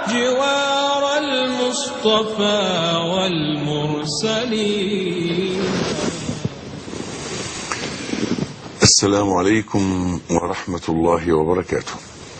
جوار المصطفى والمرسلين. السلام عليكم ورحمة الله وبركاته.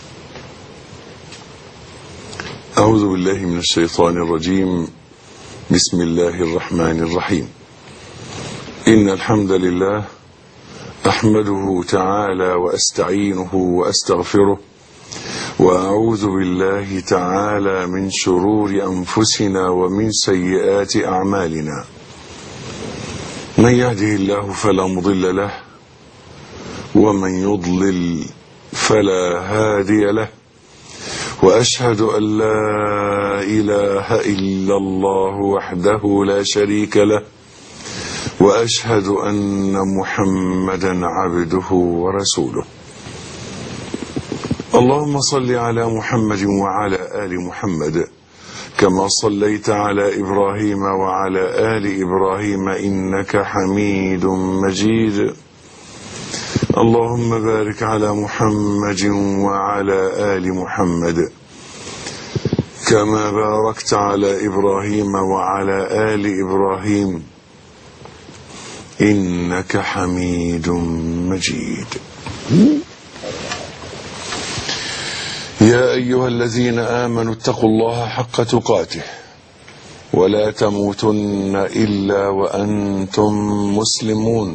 أعوذ بالله من الشيطان الرجيم. بسم الله الرحمن الرحيم. إن الحمد لله أحمده تعالى وأستعينه وأستغفره، وأعوذ بالله تعالى من شرور أنفسنا ومن سيئات أعمالنا. من يهده الله فلا مضل له، ومن يضلل فلا هادي له، وأشهد أن لا إله إلا الله وحده لا شريك له، وأشهد أن محمدا عبده ورسوله. اللهم صل على محمد وعلى آل محمد كما صليت على إبراهيم وعلى آل إبراهيم إنك حميد مجيد. اللهم بارك على محمد وعلى آل محمد كما باركت على إبراهيم وعلى آل إبراهيم إنك حميد مجيد. يا أيها الذين آمنوا اتقوا الله حق تقاته ولا تموتن إلا وأنتم مسلمون.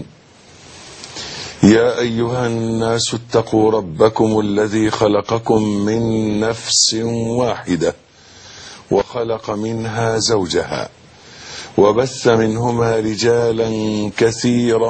يا أيها الناس اتقوا ربكم الذي خلقكم من نفس واحدة وخلق منها زوجها وبث منهما رجالا كثيرا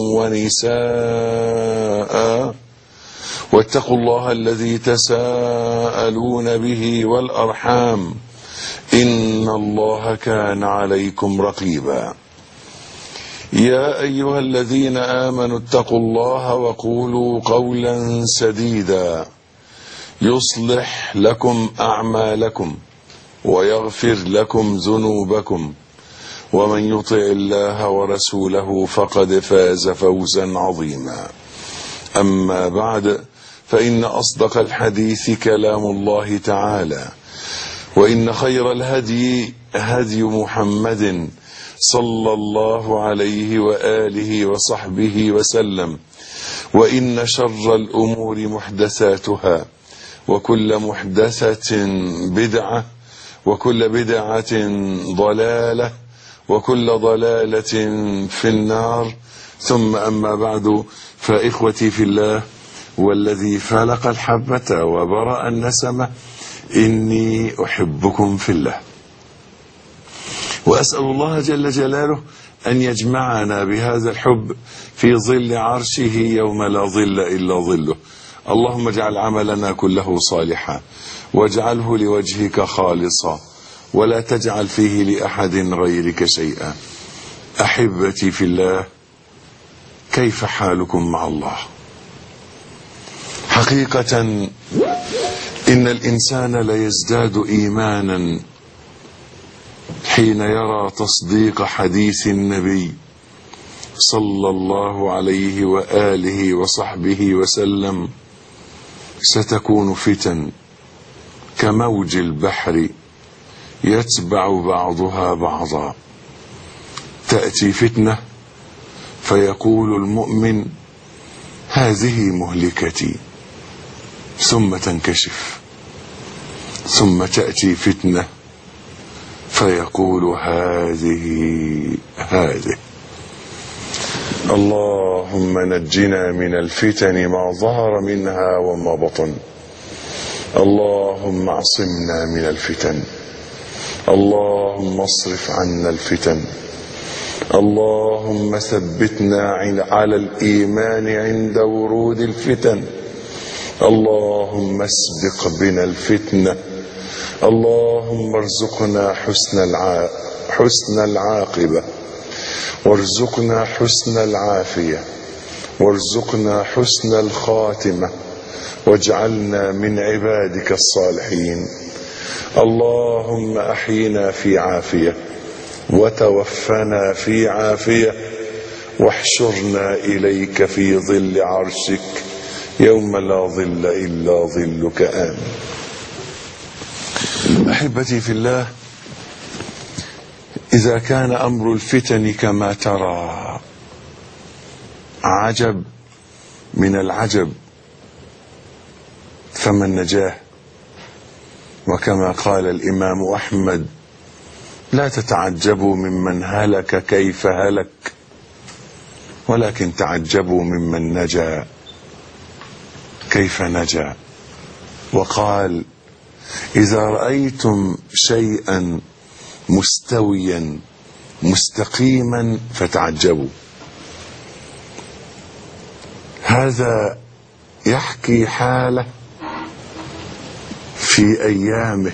ونساء، واتقوا الله الذي تساءلون به والأرحام إن الله كان عليكم رقيبا. يا أيها الذين آمنوا اتقوا الله وقولوا قولا سديدا يصلح لكم أعمالكم ويغفر لكم ذنوبكم، ومن يطع الله ورسوله فقد فاز فوزا عظيما. أما بعد، فإن أصدق الحديث كلام الله تعالى، وإن خير الهدي هدي محمد صلى الله عليه وآله وصحبه وسلم، وإن شر الأمور محدثاتها، وكل محدثة بدعة، وكل بدعة ضلالة، وكل ضلالة في النار. ثم أما بعد، فإخوتي في الله والذي فلق الحبة وبرأ النسمة، إني أحبكم في الله، وأسأل الله جل جلاله أن يجمعنا بهذا الحب في ظل عرشه يوم لا ظل إلا ظله. اللهم اجعل عملنا كله صالحا، واجعله لوجهك خالصا، ولا تجعل فيه لأحد غيرك شيئا. أحبتي في الله، كيف حالكم مع الله؟ حقيقة إن الإنسان ليزداد إيمانا حين يرى تصديق حديث النبي صلى الله عليه وآله وصحبه وسلم: ستكون فتن كموج البحر يتبع بعضها بعضا. تأتي فتنة فيقول المؤمن: هذه مهلكتي، ثم تنكشف، ثم تأتي فتنة فيقول هذه. اللهم نجنا من الفتن ما ظهر منها وما بطن. اللهم اعصمنا من الفتن. اللهم اصرف عنا الفتن. اللهم ثبتنا على الإيمان عند ورود الفتن. اللهم اسبق بنا الفتنة. اللهم ارزقنا حسن العاقبة، وارزقنا حسن العافية، وارزقنا حسن الخاتمة، واجعلنا من عبادك الصالحين. اللهم أحينا في عافية، وتوفنا في عافية، واحشرنا إليك في ظل عرشك يوم لا ظل إلا ظلك. آمين. أحبتي في الله، إذا كان أمر الفتن كما ترى عجب من العجب، فما النجاة؟ وكما قال الإمام أحمد: لا تتعجبوا ممن هلك كيف هلك، ولكن تعجبوا ممن نجا كيف نجا. وقال: إذا رأيتم شيئا مستويا مستقيما فتعجبوا. هذا يحكي حاله في أيامه،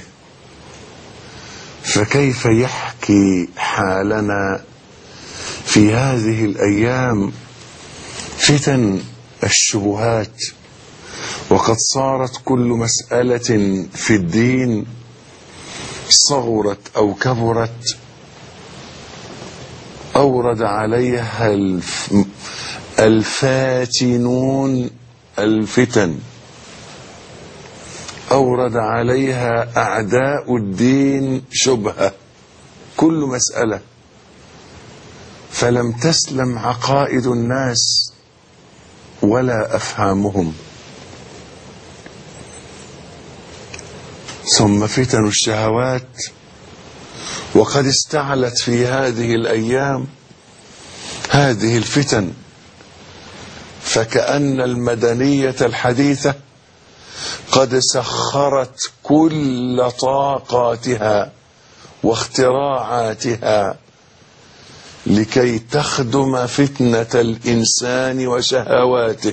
فكيف يحكي حالنا في هذه الأيام؟ فتن الشبهات، وقد صارت كل مسألة في الدين صغرت أو كبرت أورد عليها الفاتنون الفتن، أورد عليها أعداء الدين شبهة كل مسألة، فلم تسلم عقائد الناس ولا أفهامهم. ثم فتن الشهوات، وقد استعلت في هذه الأيام هذه الفتن، فكأن المدنية الحديثة قد سخرت كل طاقاتها واختراعاتها لكي تخدم فتنة الإنسان وشهواته.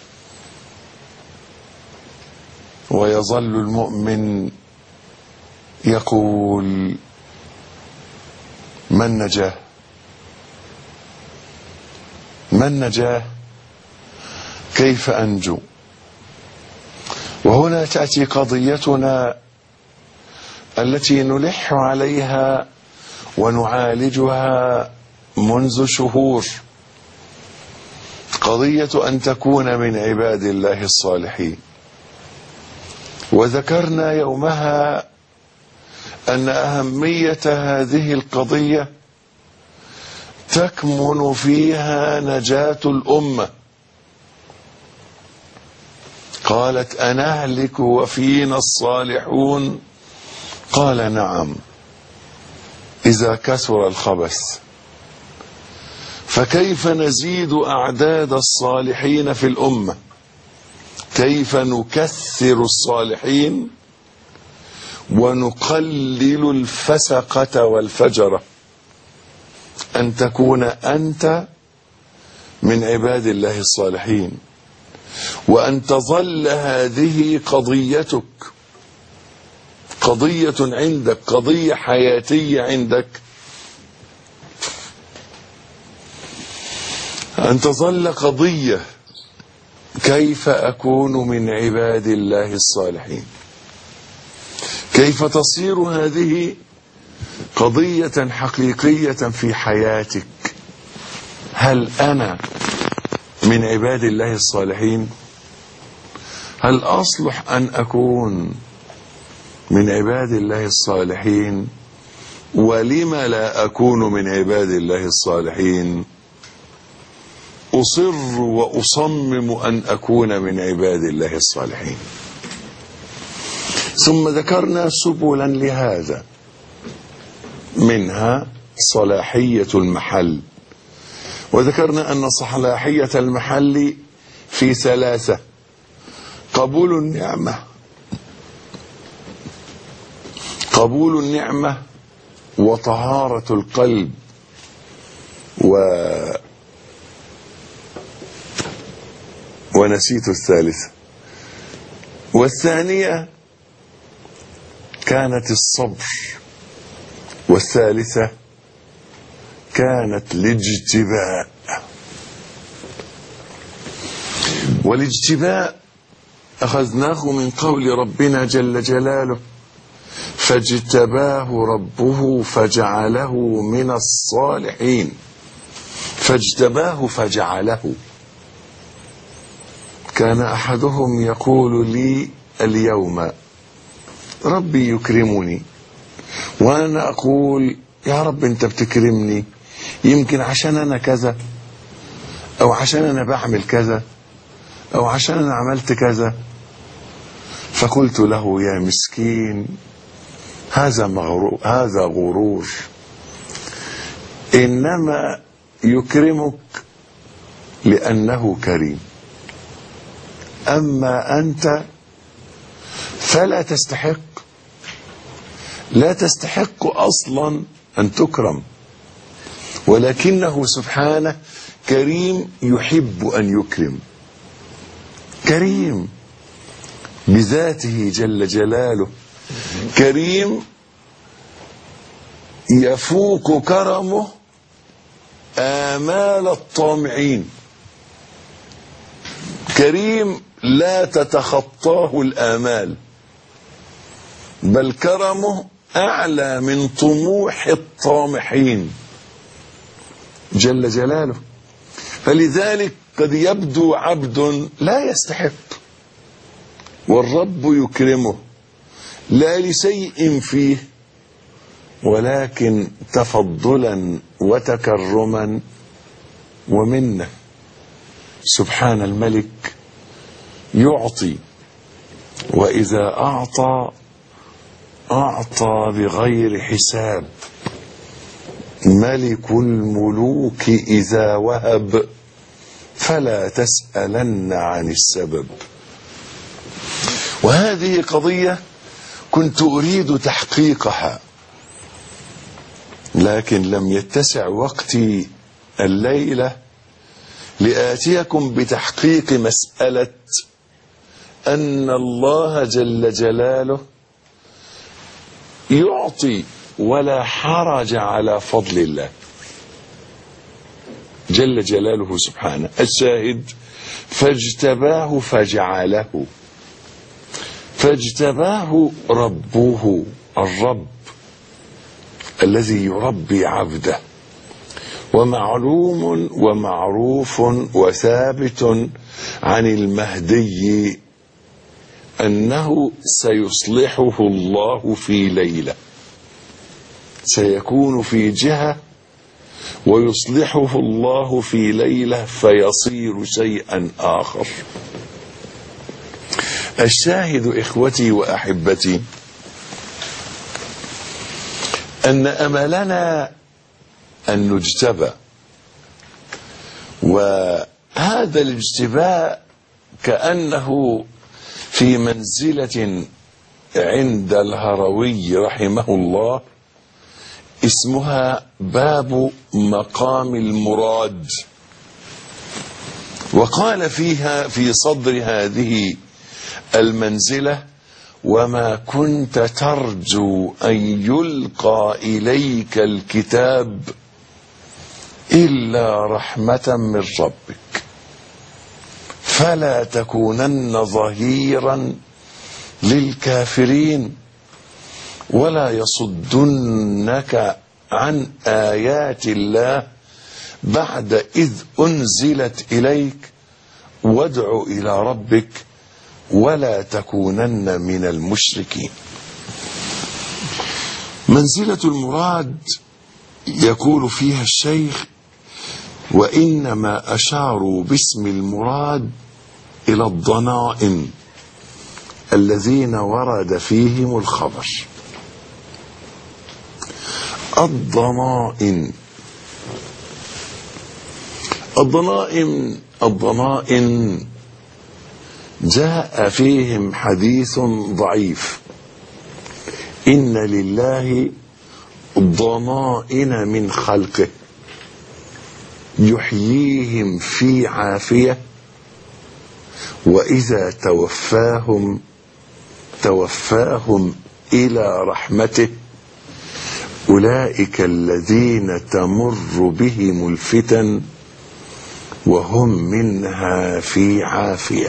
ويظل المؤمن يقول: من نجاه؟ من نجاه؟ كيف أنجو؟ وهنا تأتي قضيتنا التي نلح عليها ونعالجها منذ شهور، قضية أن تكون من عباد الله الصالحين. وذكرنا يومها أن أهمية هذه القضية تكمن فيها نجاة الأمة. قالت: أنهلك وفينا الصالحون؟ قال: نعم، إذا كثر الخبث. فكيف نزيد أعداد الصالحين في الأمة؟ كيف نكثر الصالحين ونقلل الفسقة والفجرة؟ أن تكون أنت من عباد الله الصالحين، وأن تظل هذه قضيتك، قضية عندك، قضية حياتية عندك، أن تظل قضية: كيف أكون من عباد الله الصالحين؟ كيف تصير هذه قضية حقيقية في حياتك؟ هل أنا من عباد الله الصالحين؟ هل أصلح أن أكون من عباد الله الصالحين؟ ولم لا أكون من عباد الله الصالحين؟ أصر وأصمم أن أكون من عباد الله الصالحين. ثم ذكرنا سبلا لهذا، منها صلاحية المحل. وذكرنا أن صلاحية المحل في ثلاثة: قبول النعمة، قبول النعمة، وطهارة القلب، ونسيت الثالثة. والثانية كانت الصبر، والثالثة كانت الاجتباء. والاجتباء أخذناه من قول ربنا جل جلاله: فاجتباه ربه فجعله من الصالحين. فاجتباه فجعله. كان أحدهم يقول لي اليوم: ربي يكرمني وأنا أقول يا رب أنت بتكرمني يمكن عشان أنا كذا، أو عشان أنا بعمل كذا، أو عشان أنا عملت كذا. فقلت له يا مسكين هذا غرور، إنما يكرمك لأنه كريم، أما أنت فلا تستحق، لا تستحق أصلا أن تكرم، ولكنه سبحانه كريم يحب أن يكرم، كريم بذاته جل جلاله، كريم يفوق كرمه آمال الطامعين، كريم لا تتخطاه الآمال، بل كرمه أعلى من طموح الطامحين جل جلاله. فلذلك قد يبدو عبد لا يستحق والرب يكرمه لا لشيء فيه، ولكن تفضلا وتكرما ومنه. سبحان الملك يعطي، وإذا أعطى بغير حساب. ملك الملوك إذا وهب فلا تسألن عن السبب. وهذه قضية كنت أريد تحقيقها، لكن لم يتسع وقتي الليلة لآتيكم بتحقيق مسألة أن الله جل جلاله يعطي ولا حرج على فضل الله جل جلاله سبحانه. الشاهد فاجتباه فاجتباه ربه، الرب الذي يربي عبده. ومعلوم ومعروف وثابت عن المهدي أنه سيصلحه الله في ليلة، سيكون في جهة ويصلحه الله في ليلة فيصير شيئا آخر. الشاهد إخوتي وأحبتي أن أملنا أن نجتبى، وهذا الاجتباء كأنه في منزلة عند الهروي رحمه الله اسمها باب مقام المراد. وقال فيها في صدر هذه المنزلة: وما كنت ترجو أن يلقى إليك الكتاب إلا رحمة من ربك فلا تكونن ظهيرا للكافرين ولا يصدنك عن آيات الله بعد إذ أنزلت إليك وادع إلى ربك ولا تكونن من المشركين. منزلة المراد يقول فيها الشيخ: وإنما أشاروا باسم المراد إلى الضنائن الذين ورد فيهم الخبر. الضنائن جاء فيهم حديث ضعيف: إن لله ضنائن من خلقه يحييهم في عافية وإذا توفاهم إلى رحمته أولئك الذين تمر بهم الفتن وهم منها في عافية.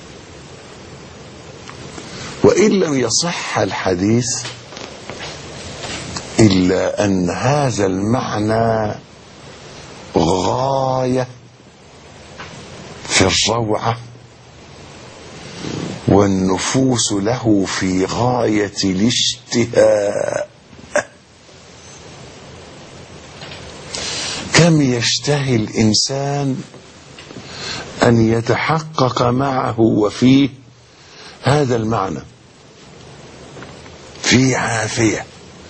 وإن لم يصح الحديث إلا أن هذا المعنى غاية في الروعة، والنفوس له في غاية الاشتهاء. كم يشتهي الإنسان أن يتحقق معه وفيه هذا المعنى، في عافية،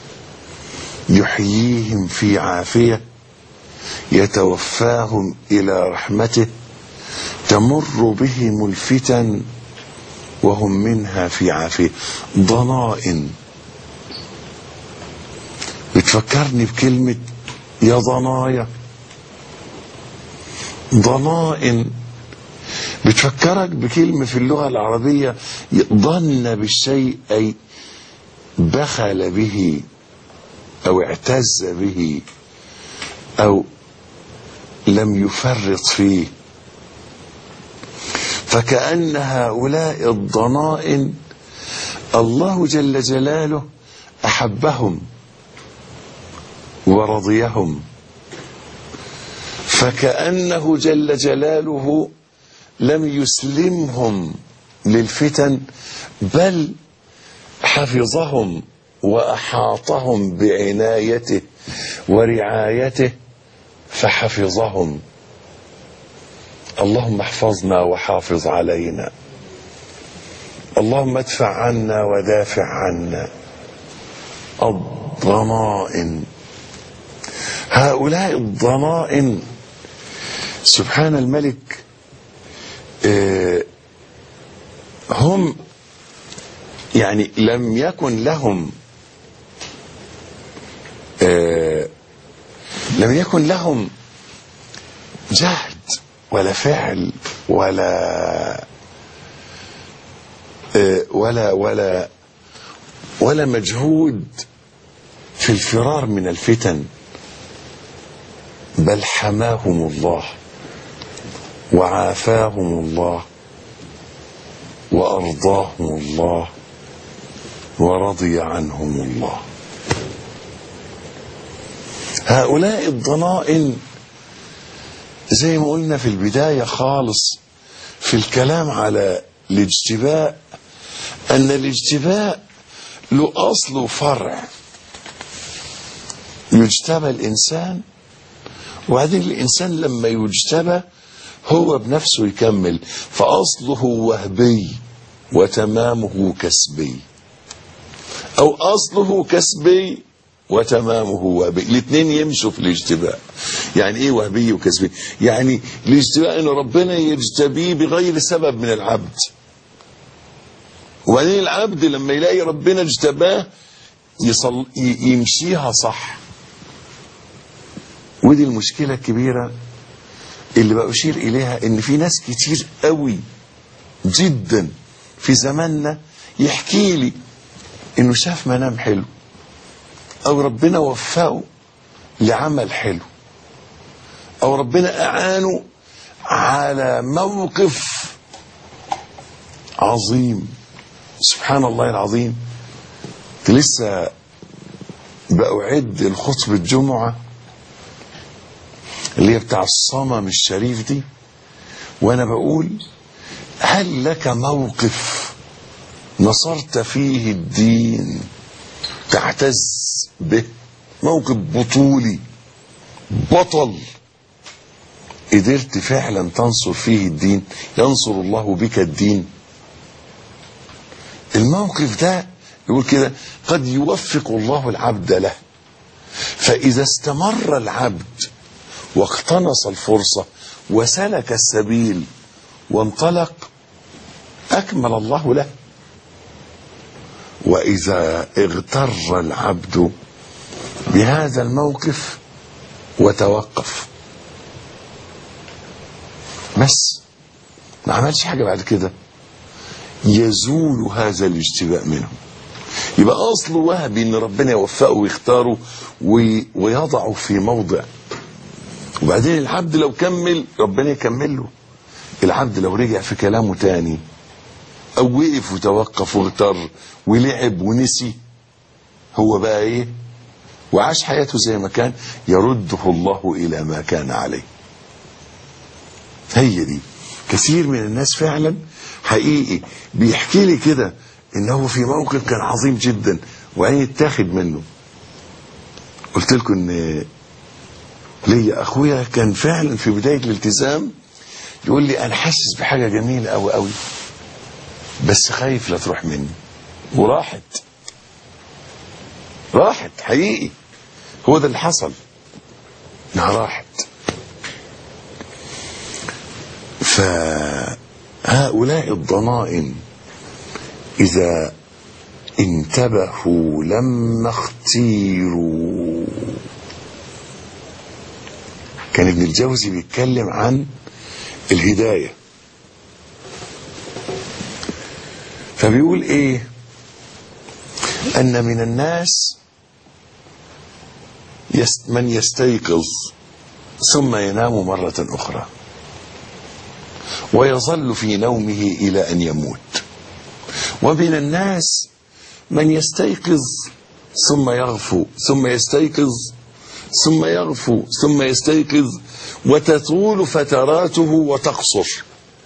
يحييهم في عافية، يتوفاهم إلى رحمته، تمر بهم الفتن وهم منها في عافية. ضنائن، بتفكرني بكلمة يا ضنايا. ضنائن بتفكرك بكلمة في اللغة العربية ضن بالشيء، أي بخل به أو اعتز به أو لم يفرط فيه. فكأن هؤلاء الضنائن الله جل جلاله أحبهم ورضيهم، فكأنه جل جلاله لم يسلمهم للفتن، بل حفظهم وأحاطهم بعنايته ورعايته فحفظهم. اللهم احفظنا وحافظ علينا، اللهم ادفع عنا ودافع عنا. الضنائن، هؤلاء الضنائن سبحان الملك هم يعني لم يكن لهم جهد ولا فعل ولا مجهود في الفرار من الفتن، بل حماهم الله وعافاهم الله وأرضاهم الله ورضي عنهم الله. هؤلاء الضنائن زي ما قلنا في البداية خالص في الكلام على الاجتباء، أن الاجتباء له أصل وفرع. يجتبى الإنسان، وبعدين الإنسان لما يجتبى هو بنفسه يكمل، فأصله وهبي وتمامه كسبي، أو أصله كسبي وتمامه وهبي. الاثنين يمشوا في الاجتباء. يعني ايه وهبي وكسبي؟ يعني الاجتباء ان ربنا يجتبيه بغير سبب من العبد، وبعدين العبد لما يلاقي ربنا اجتباه يمشيها صح. ودي المشكلة الكبيرة اللي بأشير إليها، إن في ناس كتير قوي جدا في زماننا يحكي لي إنه شاف منام حلو أو ربنا وفقه لعمل حلو أو ربنا أعانه على موقف عظيم. سبحان الله العظيم. لسه بأعد الخطبة الجمعة اللي هي بتاع الصمم الشريف دي، وانا بقول هل لك موقف نصرت فيه الدين تعتز به، موقف بطولي بطل قدرت فعلا تنصر فيه الدين، ينصر الله بك الدين؟ الموقف ده يقول كده قد يوفق الله العبد له، فإذا استمر العبد واقتنص الفرصة وسلك السبيل وانطلق أكمل الله له. وإذا اغتر العبد بهذا الموقف وتوقف بس ما عملش حاجة بعد كده، يزول هذا الاجتباء منه. يبقى أصله وهبي إن ربنا يوفقه ويختاره ويضعه في موضع، وبعدين العبد لو كمل ربنا يكمل له. العبد لو رجع في كلامه تاني او وقف وتوقف واغتر ولعب ونسي، هو بقى ايه؟ وعاش حياته زي ما كان، يرده الله الى ما كان عليه. هي دي كثير من الناس فعلا حقيقي بيحكي لي كده انه في موقف كان عظيم جدا وعين يتاخد منه. قلت لكم ان ليا اخويا كان فعلا في بداية الالتزام يقول لي انا حاسس بحاجة جميلة قوي قوي بس خايف لا تروح مني، وراحت حقيقي، هو ده اللي حصل، انها راحت. فهؤلاء الضنائن إذا انتبهوا لما اختيروا. كان ابن الجوزي بيتكلم عن الهداية، فبيقول ايه؟ أن من الناس من يستيقظ ثم ينام مرة أخرى ويظل في نومه إلى أن يموت، ومن الناس من يستيقظ ثم يغفو ثم يستيقظ ثم يغفو ثم يستيقظ وتطول فتراته وتقصر،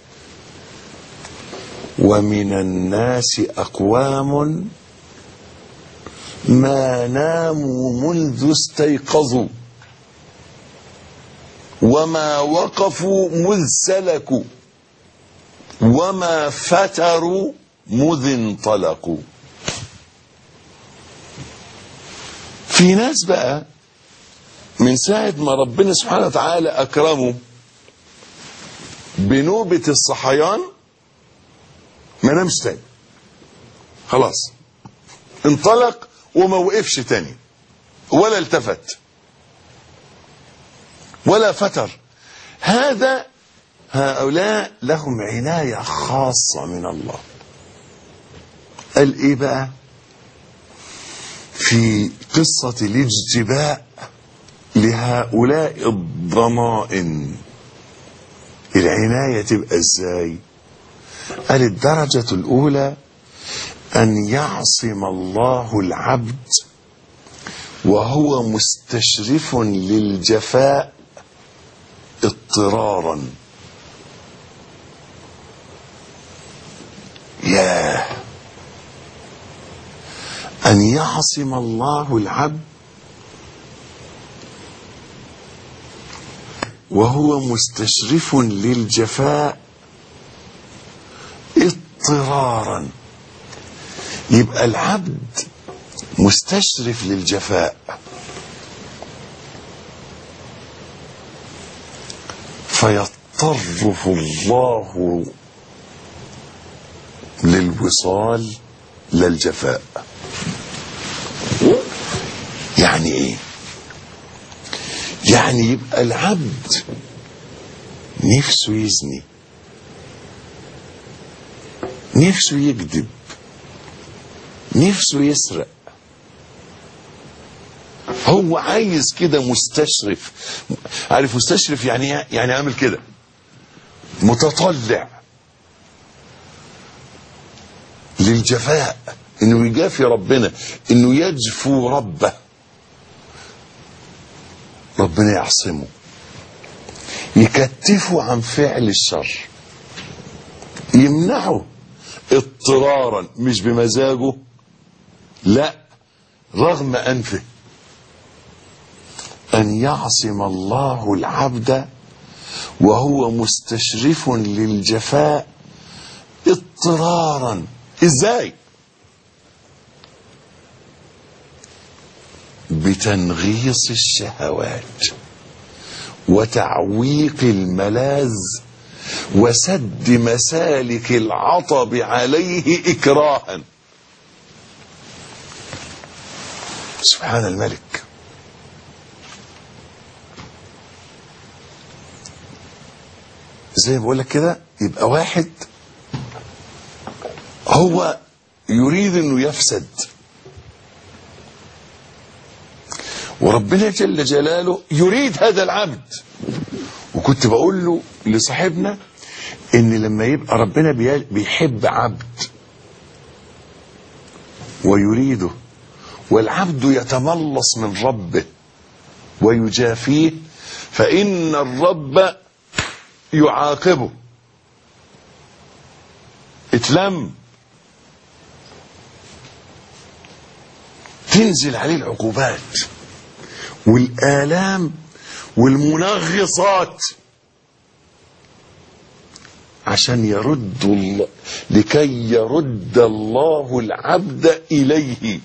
ومن الناس أقوام ما ناموا منذ استيقظوا وما وقفوا مذ سلكوا وما فتروا مذ انطلقوا. في ناس بقى من ساعة ما ربنا سبحانه وتعالى أكرمه بنوبة الصحيان ما نامش تاني، خلاص انطلق وما وقفش تاني ولا التفت ولا فتر. هؤلاء لهم عناية خاصة من الله. قال ايه بقى في قصة الاجتباء لهؤلاء الضمائن؟ العناية تبقى ازاي؟ قال الدرجة الأولى أن يعصم الله العبد وهو مستشرف للجفاء اضطرارا. ياه، أن يعصم الله العبد وهو مستشرف للجفاء اضطرارا. يبقى العبد مستشرف للجفاء، فيضطره الله للوصال للجفاء. يعني ايه؟ يعني يبقى العبد نفسه يزني، نفسه يكذب، نفسه يسرق، هو عايز كده مستشرف. عارف مستشرف يعني ايه؟ يعني عامل كده متطلع للجفاء، انه يجافي ربنا، انه يجفو ربه، ربنا يعصمه، يكتفه عن فعل الشر، يمنعه اضطرارا مش بمزاجه، لا رغم أنفه. أن يعصم الله العبد وهو مستشرف للجفاء اضطرارا. ازاي؟ بتنغيص الشهوات وتعويق الملاذ وسد مسالك العطب عليه إكراها. سبحان الملك. زي ما بقول لك كده، يبقى واحد هو يريد انه يفسد، وربنا جل جلاله يريد هذا العبد. وكنت بقول له لصاحبنا ان لما يبقى ربنا بيحب عبد ويريده، والعبد يتملص من ربه ويجافيه، فإن الرب يعاقبه. اتلم، تنزل عليه العقوبات والآلام والمنغصات، عشان يرد الله، لكي يرد الله العبد إليه،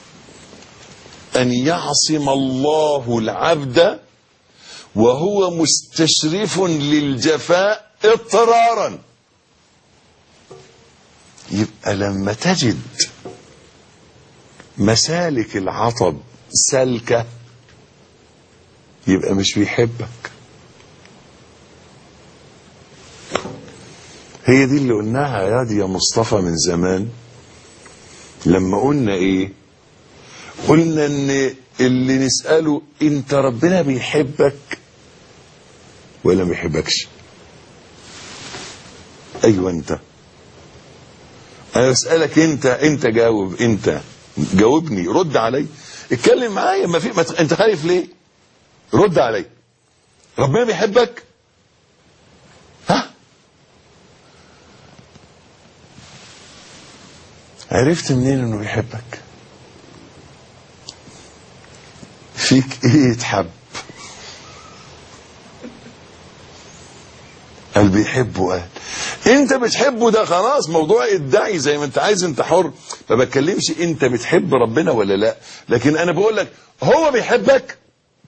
أن يعصم الله العبد وهو مستشرف للجفاء اضطرارا. يبقى لما تجد مسالك العطب سالكة يبقى مش بيحبك. هي دي اللي قلناها يا دي يا مصطفى من زمان، لما قلنا ايه؟ قلنا ان اللي نسأله انت ربنا بيحبك ولا ما بيحبكش؟ ايوه انت. انا بسألك انت جاوب، انت جاوبني، رد علي، اتكلم معايا. انت خايف ليه؟ رد علي. ربنا بيحبك؟ ها؟ عرفت منين انه بيحبك؟ فيك ايه يتحب؟ قال بيحبه. قال انت بتحبه، ده خلاص موضوع ادعي زي ما انت عايز، انت حر. ما بتكلمش انت بتحب ربنا ولا لا، لكن انا بقول لك هو بيحبك.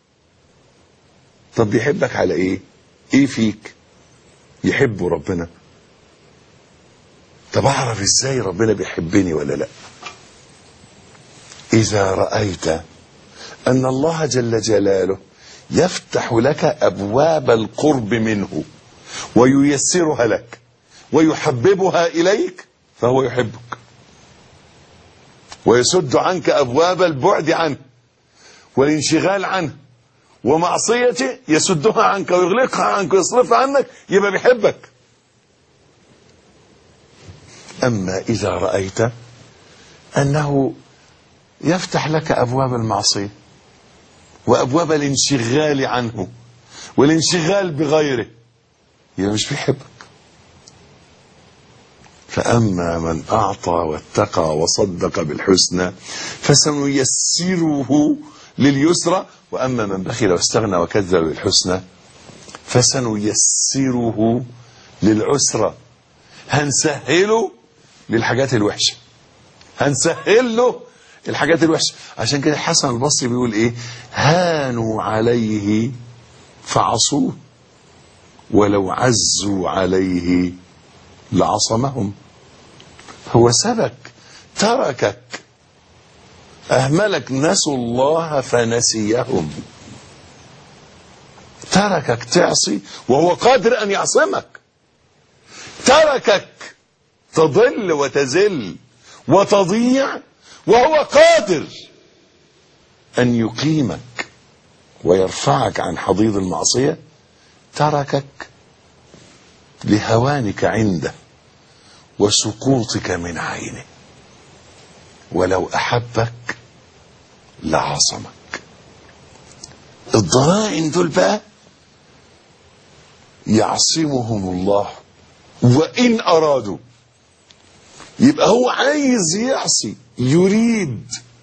طب بيحبك على ايه؟ ايه فيك يحبه ربنا؟ طب اعرف ازاي ربنا بيحبني ولا لا؟ اذا رأيت ان الله جل جلاله يفتح لك ابواب القرب منه وييسرها لك ويحببها اليك، فهو يحبك. ويسد عنك ابواب البعد عنه والانشغال عنه ومعصيته، يسدها عنك ويغلقها عنك ويصرفها عنك، يبقى بيحبك. اما اذا رأيت انه يفتح لك ابواب المعصية وابواب الانشغال عنه والانشغال بغيره، يبقى مش بيحبك. فأما من أعطى واتقى وصدق بالحسنى فسنيسره لليسرى، وأما من بخل واستغنى وكذب بالحسنى فسنيسره للعسرى. هنسهله للحاجات الوحشة، هنسهل له الحاجات الوحشة. عشان كده الحسن البصري بيقول ايه؟ هانوا عليه فعصوه ولو عزوا عليه لعصمهم. هو سبك، تركك، أهملك، نسوا الله فنسيهم. تركك تعصي وهو قادر أن يعصمك، تركك تضل وتزل وتضيع وهو قادر أن يقيمك ويرفعك عن حضيض المعصية. تركك لهوانك عنده وسقوطك من عينه، ولو أحبك لعصمك. الضرائن دول بقى يعصمهم الله وإن أرادوا. يبقى هو عايز يعصي، يريد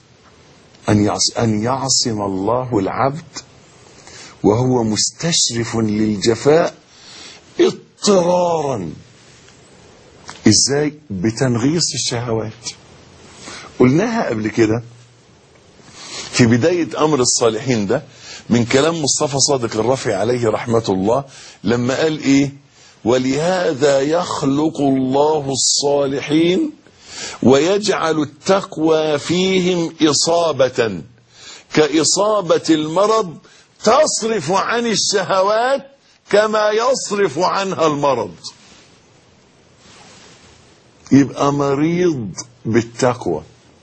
أن يعصم الله العبد وهو مستشرف للجفاء اضطرارا. ازاي؟ بتنغيص الشهوات. قلناها قبل كده في بداية أمر الصالحين ده من كلام مصطفى صادق الرافعي عليه رحمة الله، لما قال ايه؟ ولهذا يخلق الله الصالحين ويجعل التقوى فيهم إصابة كإصابة المرض تصرف عن الشهوات كما يصرف عنها المرض. يبقى مريض بالتقوى،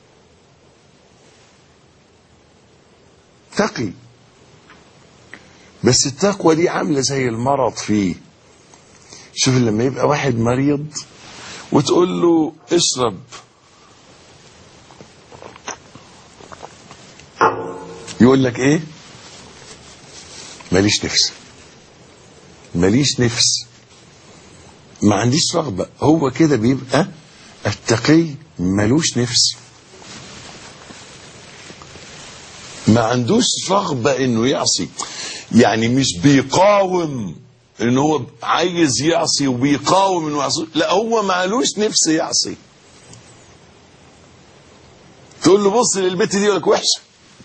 تقي، بس التقوى دي عاملة زي المرض فيه. شوف لما يبقى واحد مريض وتقول له اشرب، يقول لك ايه؟ ماليش نفس، ماليش نفس، ما عنديش رغبة. هو كده بيبقى التقي مالوش نفس. ما عندوش رغبة انه يعصي، يعني مش بيقاوم ان هو عايز يعصي وبيقاوم انه يعصي، لا هو معلوش نفس يعصي. تقول له بص للبت دي، يقول لك وحشه.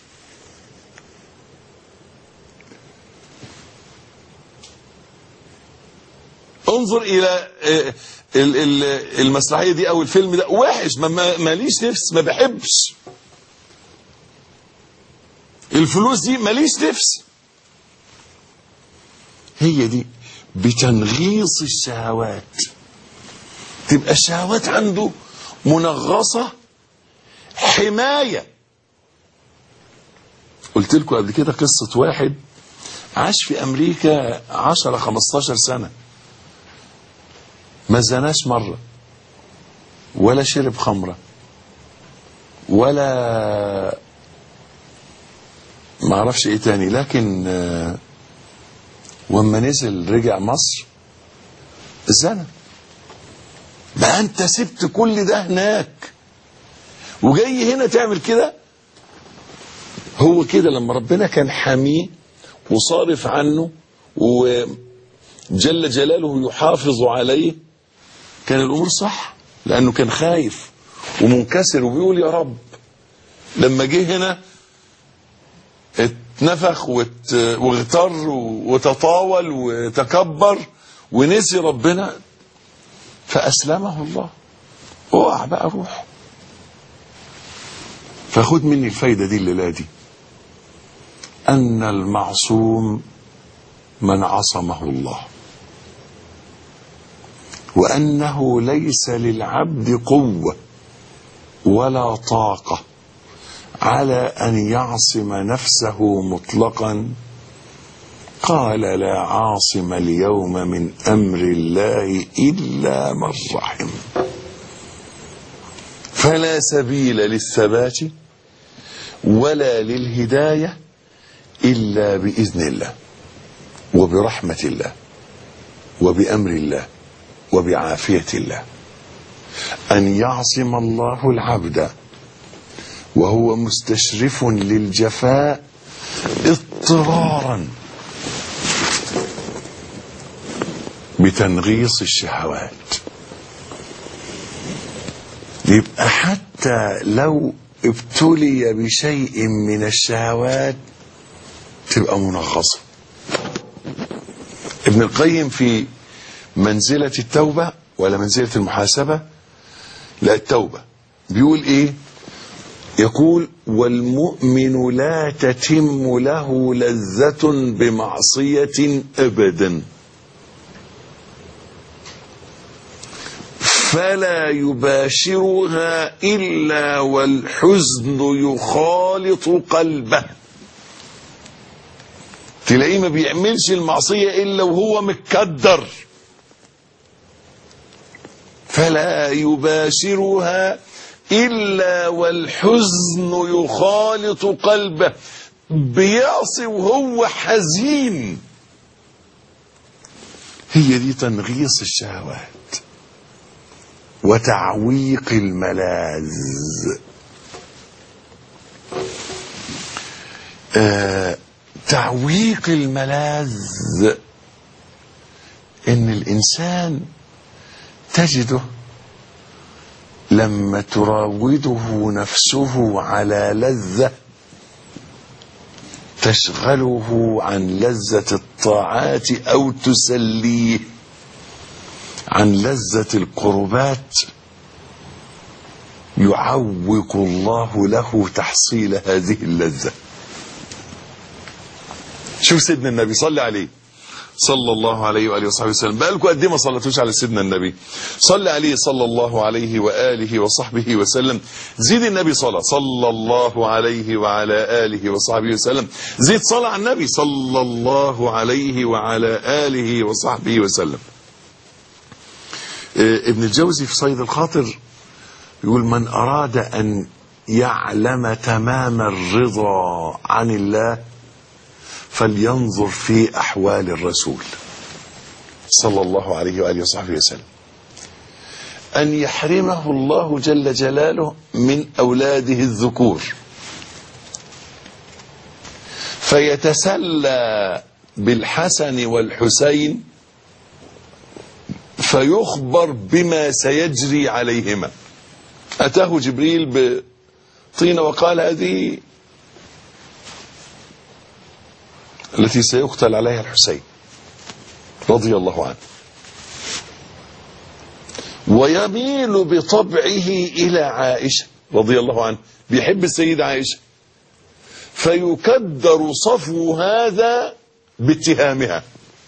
انظر الى المسرحيه دي او الفيلم ده، وحش، ماليش نفس، ما بحبش. الفلوس دي ماليش نفس. هي دي بتنغيص الشهوات، تبقى الشهوات عنده منغصة حماية. قلت لكم قبل كده قصة واحد عاش في أمريكا 10-15 سنة، ما زناش مرة ولا شرب خمرة ولا ما اعرفش ايه تاني، لكن وما نزل رجع مصر زنا. بقى انت سبت كل ده هناك وجاي هنا تعمل كده؟ هو كده لما ربنا كان حاميه وصارف عنه وجل جلاله يحافظ عليه كان الامور صح، لانه كان خايف ومنكسر وبيقول يا رب. لما جه هنا اتنفخ واغتر وتطاول وتكبر ونسي ربنا فأسلمه الله. اوعى بقى روح. فخد مني الفايدة دي الليلة دي، أن المعصوم من عصمه الله، وأنه ليس للعبد قوة ولا طاقة على أن يعصم نفسه مطلقا. قال لا عاصم اليوم من أمر الله إلا من رحم. فلا سبيل للثبات ولا للهداية إلا بإذن الله وبرحمة الله وبأمر الله وبعافية الله. أن يعصم الله العبد وهو مستشرف للجفاء اضطرارا بتنغيص الشهوات. يبقى حتى لو ابتلي بشيء من الشهوات تبقى منغصة. ابن القيم في منزلة التوبة ولا منزلة المحاسبة، لا التوبة، بيقول ايه؟ يقول والمؤمن لا تتم له لذة بمعصية أبدا، فلا يباشرها إلا والحزن يخالط قلبه. تلاقيه ما بيعملش المعصية إلا وهو متكدر. فلا يباشرها إلا والحزن يخالط قلبه، بيعصي وهو حزين. هي دي تنغيص الشهوات وتعويق الملاذ. تعويق الملاذ ان الانسان تجده لما تراوده نفسه على لذة تشغله عن لذة الطاعات او تسليه عن لذة القربات، يعوق الله له تحصيل هذه اللذة. شوف سيدنا النبي صلى عليه صلى الله عليه وآله وصحبه وسلم. بقالكم قد ايه ما صليتوش على سيدنا النبي؟ صلى عليه صلى الله عليه وآله وصحبه وسلم. زيد النبي صلى الله عليه وعلى آله وصحبه وسلم. زيد صلى على النبي صلى الله عليه وعلى آله وصحبه وسلم. ابن الجوزي في صيد الخاطر يقول من أراد أن يعلم تمام الرضا عن الله فلينظر في أحوال الرسول صلى الله عليه وآله وصحبه وسلم. أن يحرمه الله جل جلاله من أولاده الذكور فيتسلى بالحسن والحسين فيخبر بما سيجري عليهما. أتاه جبريل بطينة وقال هذه التي سيقتل عليها الحسين رضي الله عنه، ويميل بطبعه إلى عائشة رضي الله عنه، بيحب السيدة عائشة، فيكدر صفو هذا باتهامها.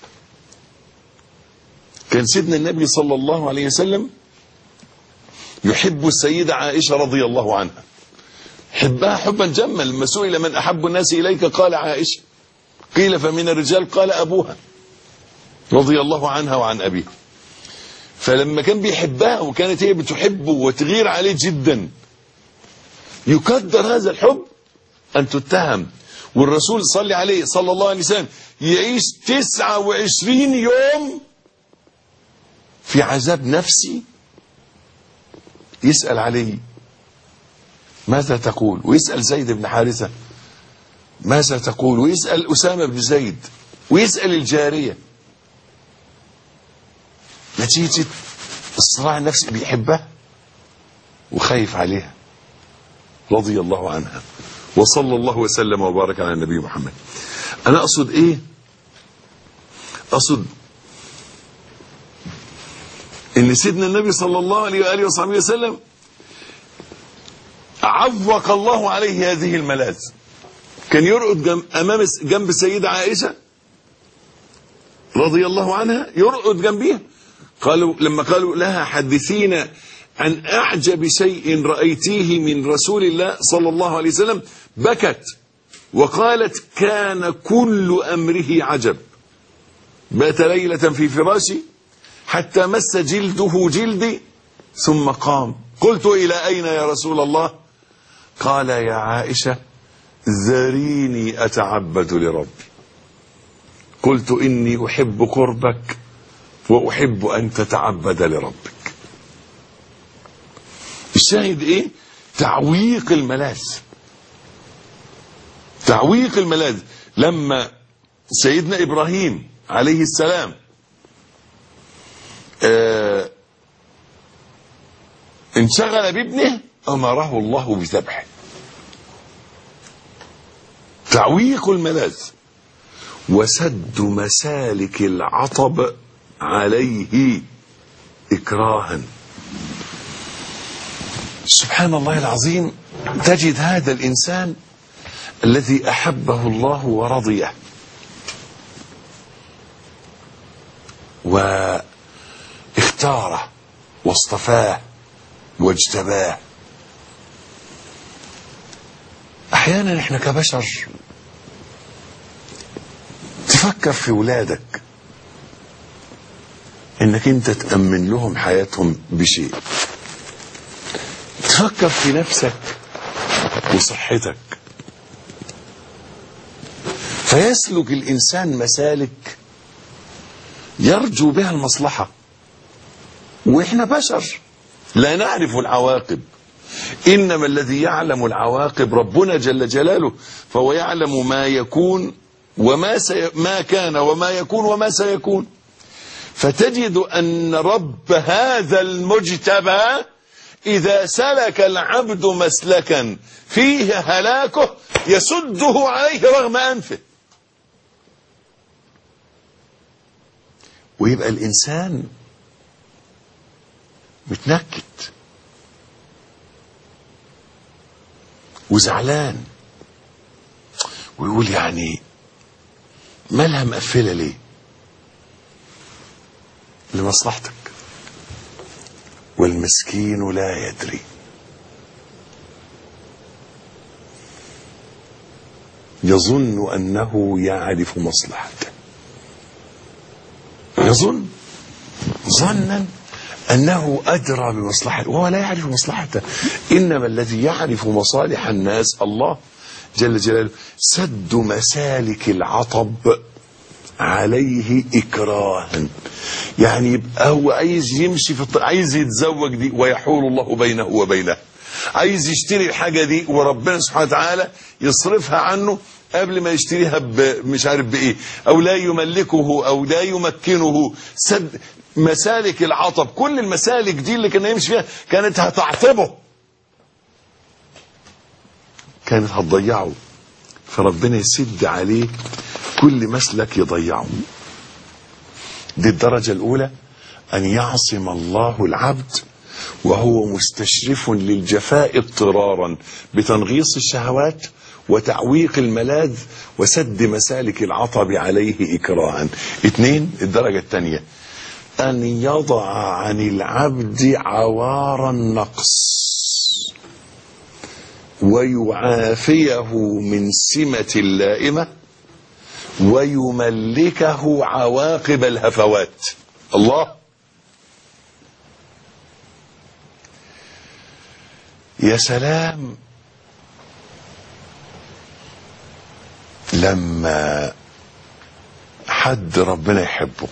كان سيدنا النبي صلى الله عليه وسلم يحب السيدة عائشة رضي الله عنها، حبها حبا جما. لما سئل من أحب الناس إليك قال عائشة، قيل فمن الرجال قال أبوها رضي الله عنها وعن أبيها. فلما كان بيحبها وكانت هي بتحبه وتغير عليه جدا، يقدر هذا الحب أن تتهم. والرسول صلى عليه صلى الله عليه وسلم يعيش 29 يوم في عذاب نفسي، يسأل عليه ماذا تقول، ويسأل زيد بن حارثة ماذا تقول، ويسأل أسامة بن زيد، ويسأل الجارية، نتيجة الصراع النفسي. بيحبها وخايف عليها رضي الله عنها، وصلى الله وسلم وبارك على النبي محمد. أنا أقصد إيه؟ أقصد إن سيدنا النبي صلى الله عليه وآله وصحبه وسلم عوق الله عليه هذه الملاذ. كان يرقد جنب السيدة عائشة رضي الله عنها، يرقد جنبها. لما قالوا لها حدثينا عن أعجب شيء رأيتيه من رسول الله صلى الله عليه وسلم، بكت وقالت كان كل أمره عجب، بات ليلة في فراشي حتى مس جلده جلدي ثم قام. قلت إلى أين يا رسول الله؟ قال يا عائشة ذريني أتعبد لربي. قلت إني أحب قربك وأحب أن تتعبد لربك. الشاهد إيه؟ تعويق الملاذ، تعويق الملاذ. لما سيدنا إبراهيم عليه السلام انشغل بابنه أمره الله بذبحه. تعويق الملاذ وسد مسالك العطب عليه إكراها. سبحان الله العظيم، تجد هذا الإنسان الذي أحبه الله ورضيه واختاره واصطفاه واجتباه. أحيانا احنا كبشر تفكر في ولادك انك انت تأمن لهم حياتهم بشيء، تفكر في نفسك وصحتك، فيسلك الإنسان مسالك يرجو بها المصلحة، وإحنا بشر لا نعرف العواقب. إنما الذي يعلم العواقب ربنا جل جلاله، فهو يعلم ما يكون ما كان وما يكون وما سيكون. فتجد أن رب هذا المجتبى إذا سلك العبد مسلكا فيه هلاكه يسده عليه رغم أنفه، ويبقى الإنسان متنكد وزعلان ويقول يعني مالها مقفلة ليه؟ لمصلحتك. والمسكين لا يدري. يظن أنه يعرف مصلحته، يظن ظنا أنه أدرى بمصلحته وهو لا يعرف مصلحته. إنما الذي يعرف مصالح الناس الله جل جلاله. سد مسالك العطب عليه إكراها، يعني يبقى هو عايز يمشي عايز يتزوج دي ويحول الله بينه وبينه، عايز يشتري الحاجة دي وربنا سبحانه وتعالى يصرفها عنه قبل ما يشتريها مش عارف بايه، او لا يملكه او لا يمكنه. سد مسالك العطب، كل المسالك دي اللي كان يمشي فيها كانت هتعطبه، كانت هتضيعه، فربنا يسد عليه كل مسلك يضيعه. دي الدرجة الأولى، أن يعصم الله العبد وهو مستشرف للجفاء اضطرارا بتنغيص الشهوات وتعويق الملاذ وسد مسالك العطب عليه إكراها. 2، الدرجة الثانية، أن يضع عن العبد عوار النقص ويعافيه من سمة اللائمة ويملكه عواقب الهفوات. الله، يا سلام لما حد ربنا يحبه.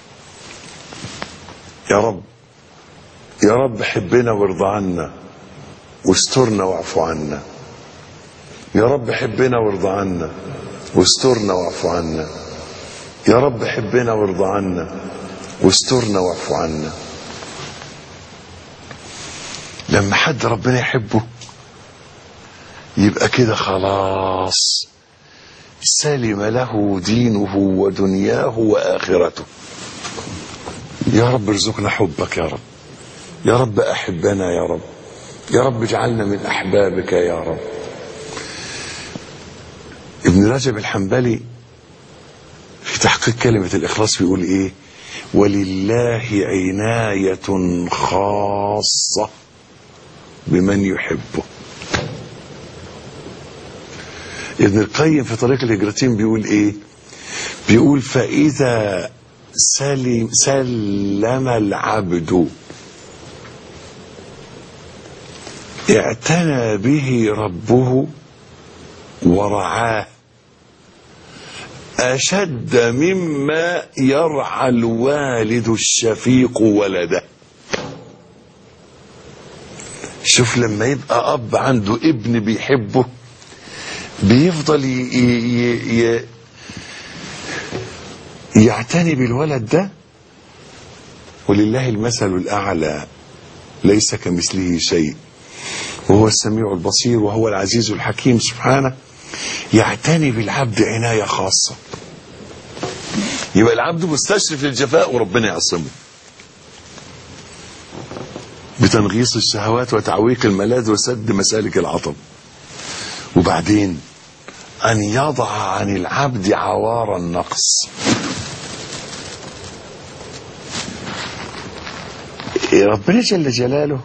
يا رب يا رب حبنا وارضى عنا واسترنا واعف عنا. يا رب حبنا وارضى عنا واسترنا واعف عنا. يا رب حبنا وارضى عنا واسترنا واعف عنا. لما حد ربنا يحبه يبقى كده خلاص سلم له دينه ودنياه وآخرته. يا رب ارزقنا حبك يا رب. يا رب أحبنا يا رب. يا رب اجعلنا من أحبابك يا رب. ابن رجب الحنبلي في تحقيق كلمة الإخلاص بيقول إيه؟ ولله عناية خاصة بمن يحبه. ابن القيم في طريق الهجرتين بيقول إيه؟ بيقول فإذا سلم العبد اعتنى به ربه ورعاه أشد مما يرعى الوالد الشفيق ولده. شوف لما يبقى أب عنده ابن بيحبه بيفضل يعتني بالولد ده. ولله المثل الأعلى ليس كمثله شيء وهو السميع البصير وهو العزيز الحكيم سبحانه. يعتني بالعبد عناية خاصة. يبقى العبد مستشرف للجفاء وربنا يعصمه بتنغيص الشهوات وتعويق الملاذ وسد مسالك العطب. وبعدين أن يضع عن العبد عوار النقص. ربنا جل جلاله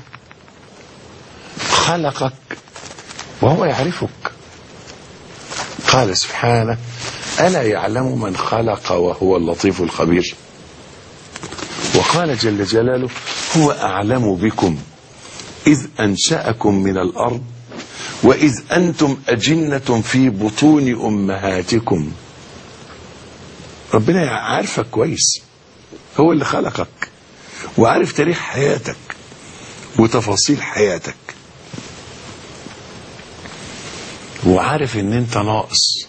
خلقك وهو يعرفك. قال سبحانه ألا يعلم من خلق وهو اللطيف الخبير. وقال جل جلاله هو أعلم بكم إذ أنشأكم من الأرض وإذ أنتم أجنة في بطون أمهاتكم. ربنا عارفك كويس، هو اللي خلقك وعارف تاريخ حياتك وتفاصيل حياتك وعارف ان انت ناقص.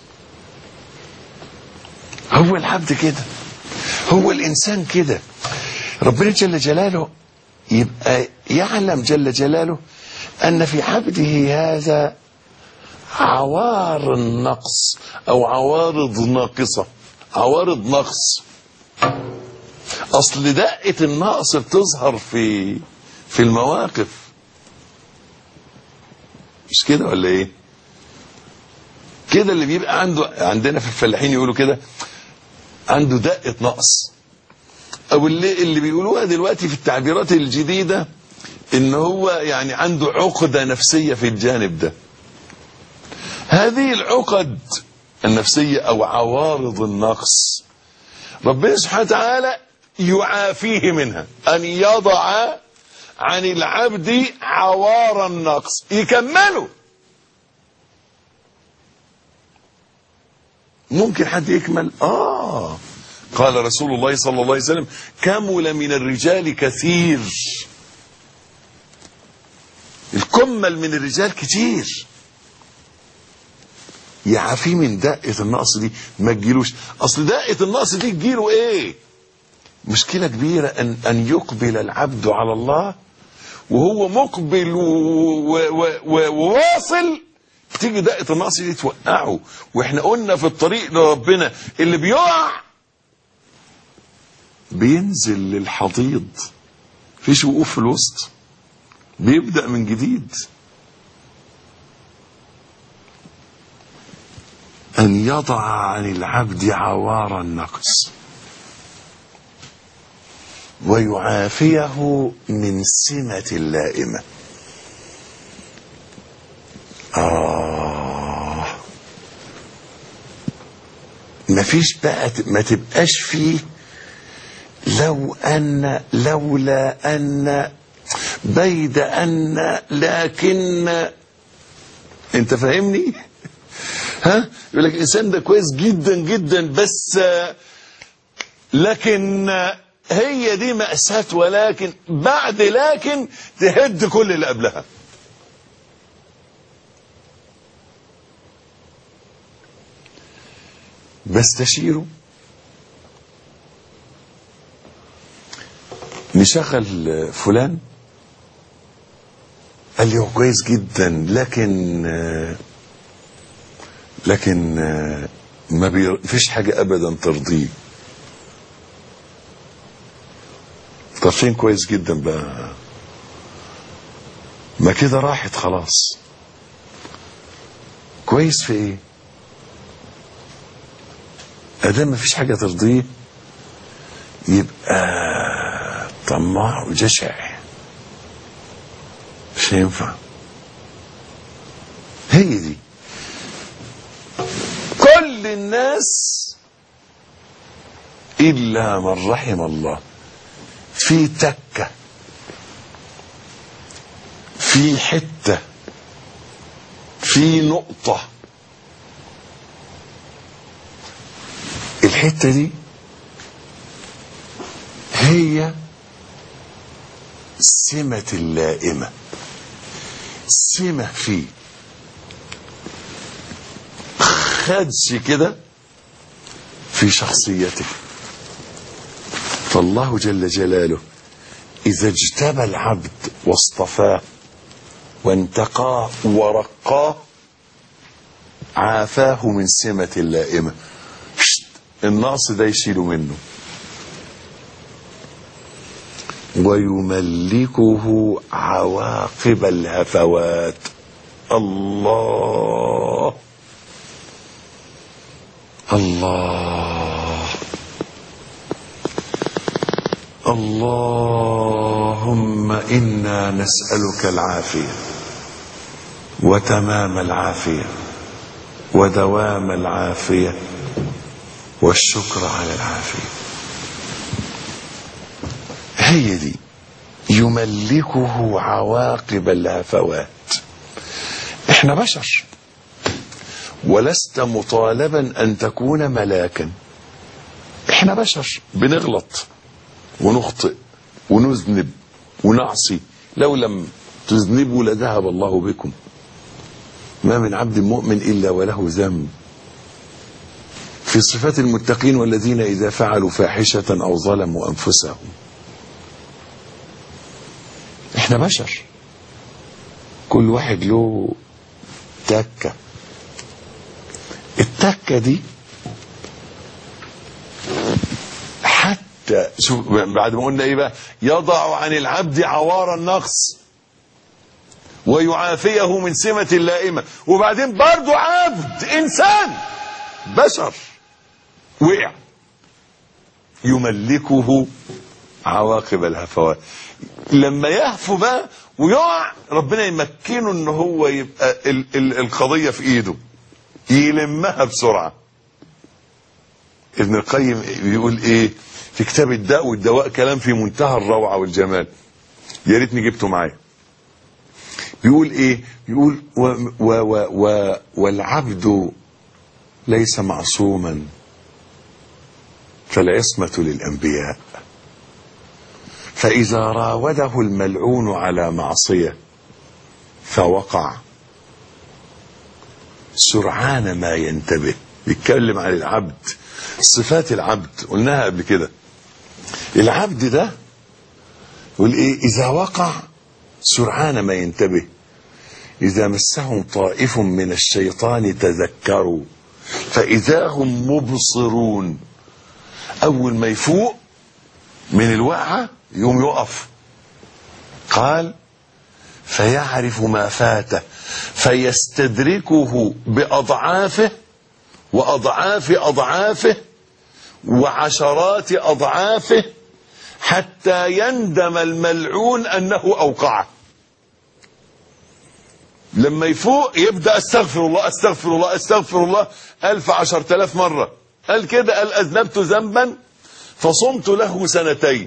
هو العبد كده، هو الانسان كده. ربنا جل جلاله يبقى يعلم جل جلاله ان في عبده هذا عوار النقص او عوارض ناقصة. عوارض نقص، اصل دقة النقص بتظهر في المواقف، مش كده ولا ايه؟ كده اللي بيبقى عندنا في الفلاحين يقولوا كده عنده دقة نقص، او اللي بيقولوها دلوقتي في التعبيرات الجديدة ان هو يعني عنده عقدة نفسية في الجانب ده. هذه العقد النفسية او عوارض النقص ربنا سبحانه وتعالى يعافيه منها. ان يضع عن العبد عوار النقص، يكمله. ممكن حد يكمل؟ قال رسول الله صلى الله عليه وسلم كمل من الرجال كثير. كمل من الرجال كتير يعافيه من دقة النقص دي ما تجيلوش. اصل دقة النقص دي تجيله ايه؟ مشكلة كبيرة ان يقبل العبد على الله وهو مقبل وواصل، تيجي دقة النقص دي توقعه. واحنا قلنا في الطريق لربنا اللي بيقع بينزل للحضيض، فيش وقوف في الوسط، بيبدأ من جديد. أن يضع عن العبد عوار النقص ويعافيه من سمة اللائمة. مفيش بقى، ما تبقاش فيه لولا أن بيد أن لكن. انت فاهمني؟ ها؟ يقول لك الإنسان ده كويس جدا جدا بس لكن هي دي مأساة، ولكن بعد لكن تهد كل اللي قبلها. بستشيره، نشغل فلان، قال لي هو كويس جدا لكن ما فيش حاجة أبدا ترضيه. طب فين كويس جدا بقى؟ ما كده راحت خلاص. كويس في ايه؟ ادام ما فيش حاجة ترضيه يبقى طماع وجشع، مش هينفع. هي دي كل الناس إلا من رحم الله في تكة، في حتة، في نقطة. الحتة دي هي سمة اللائمة، سمة فيه خدش كده في شخصيته. فالله جل جلاله إذا اجتبى العبد واصطفاه وانتقاه ورقاه عافاه من سمة اللائمة. النقص ده يشيله منه ويملكه عواقب الهفوات. الله الله اللهم إنا نسألك العافية وتمام العافية ودوام العافية والشكر على العافية. هي دي يملكه عواقب الهفوات. احنا بشر ولست مطالبا أن تكون ملاكا. احنا بشر بنغلط ونخطئ ونذنب ونعصي. لو لم تذنبوا لذهب الله بكم. ما من عبد مؤمن إلا وله ذنب. في صفات المتقين والذين إذا فعلوا فاحشة أو ظلموا أنفسهم. احنا بشر كل واحد له تكة. التكة دي حتى شوف بعد ما قلنا ايه بقى، يضع عن العبد عوار النقص ويعافيه من سمة اللائمة. وبعدين برضو عبد انسان بشر وقع يملكه عواقب الهفوات. لما يهفو بقى ويقع ربنا يمكنه ان هو يبقى القضية في ايده يلمها بسرعة. ابن القيم بيقول ايه في كتاب الداء والدواء، كلام في منتهى الروعة والجمال، يا ريتني جبته معايا. بيقول ايه؟ بيقول والعبد ليس معصوما فالعصمة للأنبياء. فإذا راوده الملعون على معصية فوقع سرعان ما ينتبه. بيتكلم عن العبد، صفات العبد قلناها قبل كده. العبد ده يقول ايه؟ اذا وقع سرعان ما ينتبه، اذا مسهم طائف من الشيطان تذكروا فاذا هم مبصرون. اول ما يفوق من الوقعه يوم يقف. قال فيعرف ما فاته فيستدركه باضعافه واضعاف اضعافه وعشرات اضعافه حتى يندم الملعون انه اوقعه. لما يفوق يبدا استغفر الله استغفر الله استغفر الله 1000 10,000 مره. قال كده، قال اذنبت ذنبا فصمت له 2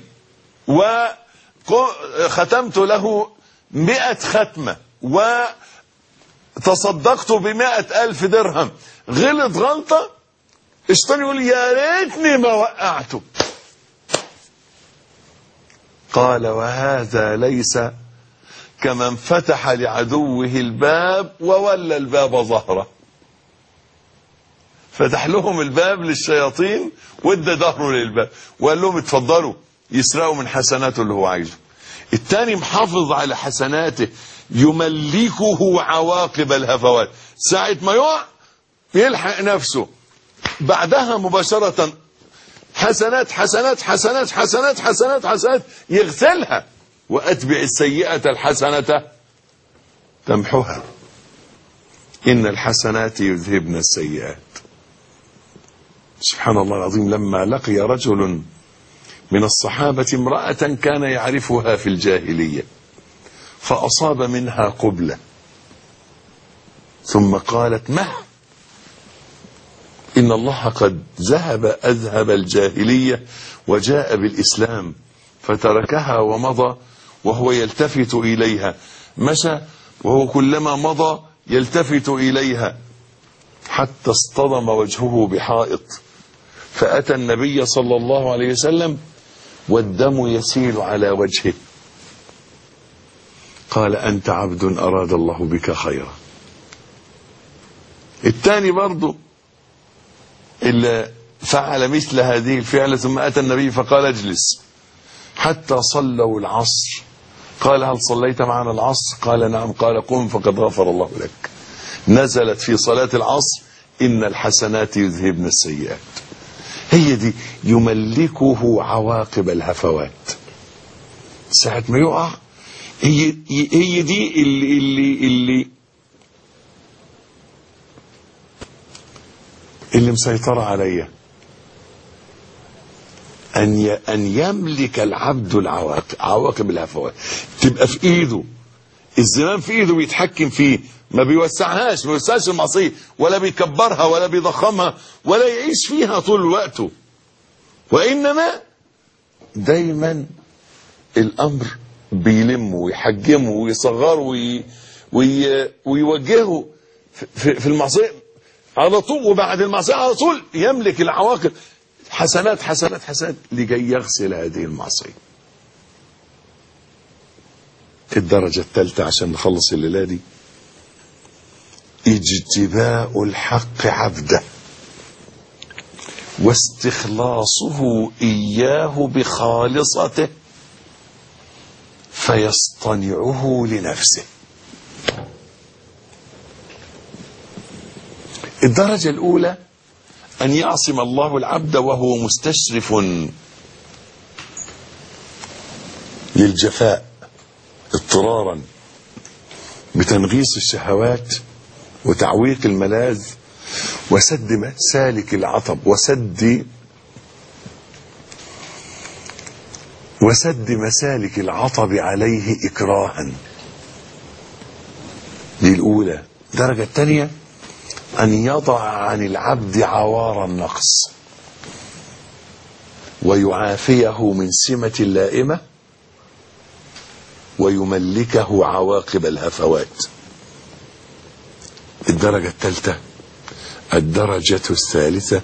وختمت له 100 ختمه وتصدقت ب100,000 درهم. غلط غلطه الشيطان يقول يا ريتني ما وقعته. قال وهذا ليس كمن فتح لعدوه الباب وولى الباب ظهره. فتح لهم الباب للشياطين وادى ظهره للباب وقال لهم اتفضلوا يسرقوا من حسناته اللي هو عايزه. الثاني محافظ على حسناته يملكه عواقب الهفوات. ساعة ما يقع يلحق نفسه، بعدها مباشرة حسنات حسنات حسنات حسنات حسنات حسنات يغسلها. وأتبع السيئة الحسنة تمحها إن الحسنات يذهبن السيئات. سبحان الله العظيم. لما لقي رجل من الصحابة امرأة كان يعرفها في الجاهلية فأصاب منها قبلة ثم قالت مه إن الله قد أذهب الجاهلية وجاء بالإسلام، فتركها ومضى وهو يلتفت إليها. مشى وهو كلما مضى يلتفت إليها حتى اصطدم وجهه بحائط، فأتى النبي صلى الله عليه وسلم والدم يسيل على وجهه. قال أنت عبد أراد الله بك خيرا. الثاني برضو اللي فعل مثل هذه الفعلة ثم أتى النبي فقال اجلس حتى صلوا العصر. قال هل صليت معنا العصر؟ قال نعم. قال قم فقد غفر الله لك. نزلت في صلاة العصر إن الحسنات يذهبن السيئات. هي دي يملكه عواقب الهفوات. ساعة ما يقع هي دي اللي مسيطرة عليا. أن يملك العبد عواقب الهفوات، تبقى في إيده. الزمام في إيده بيتحكم فيه، ما بيوسعهاش المعصية ولا بيكبرها ولا بيضخمها ولا يعيش فيها طول وقته، وإنما دايما الأمر بيلمه ويحجمه ويصغره ويوجهه في المعصية على طول، وبعد المعصية على طول يملك العواقب. حسنات حسنات حسنات لكي يغسل هذه المعصية. الدرجة الثالثة عشان نخلص الليلة دي، اجتباء الحق عبده واستخلاصه إياه بخالصته فيصطنعه لنفسه. الدرجة الأولى أن يعصم الله العبد وهو مستشرف للجفاء اضطرارا بتنغيص الشهوات وتعويق الملاذ وسد مسالك العطب وسد مسالك العطب عليه إكراها. دي الأولى. الدرجة الثانية أن يضع عن العبد عوار النقص ويعافيه من سمة اللائمة ويملكه عواقب الهفوات. الدرجة الثالثة. الدرجة الثالثة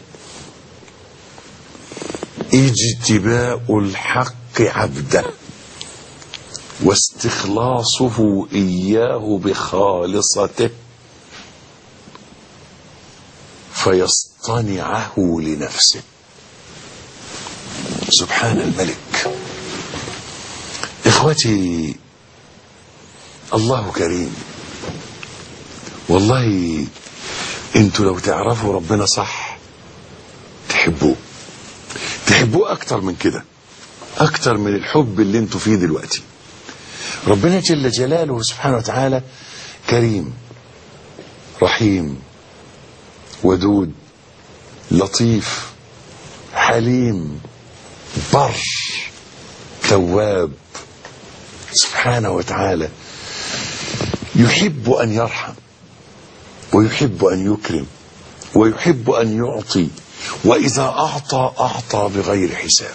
اجتباء الحق عبده واستخلاصه إياه بخالصته فيصطنعه لنفسه. سبحان الملك. إخوتي، الله كريم والله. انتوا لو تعرفوا ربنا صح تحبوه اكتر من كده، اكتر من الحب اللي انتوا فيه دلوقتي. ربنا جل جلاله سبحانه وتعالى كريم رحيم ودود لطيف حليم بر تواب سبحانه وتعالى. يحب أن يرحم ويحب أن يكرم ويحب أن يعطي، وإذا أعطى بغير حساب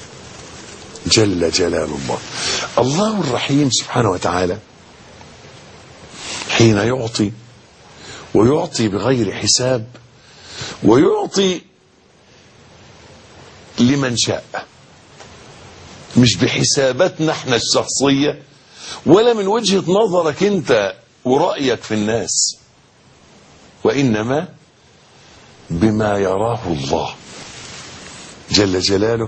جل جلال الله. الله الرحيم سبحانه وتعالى حين يعطي ويعطي بغير حساب ويعطي لمن شاء، مش بحساباتنا احنا الشخصية ولا من وجهة نظرك انت ورأيك في الناس، وإنما بما يراه الله جل جلاله.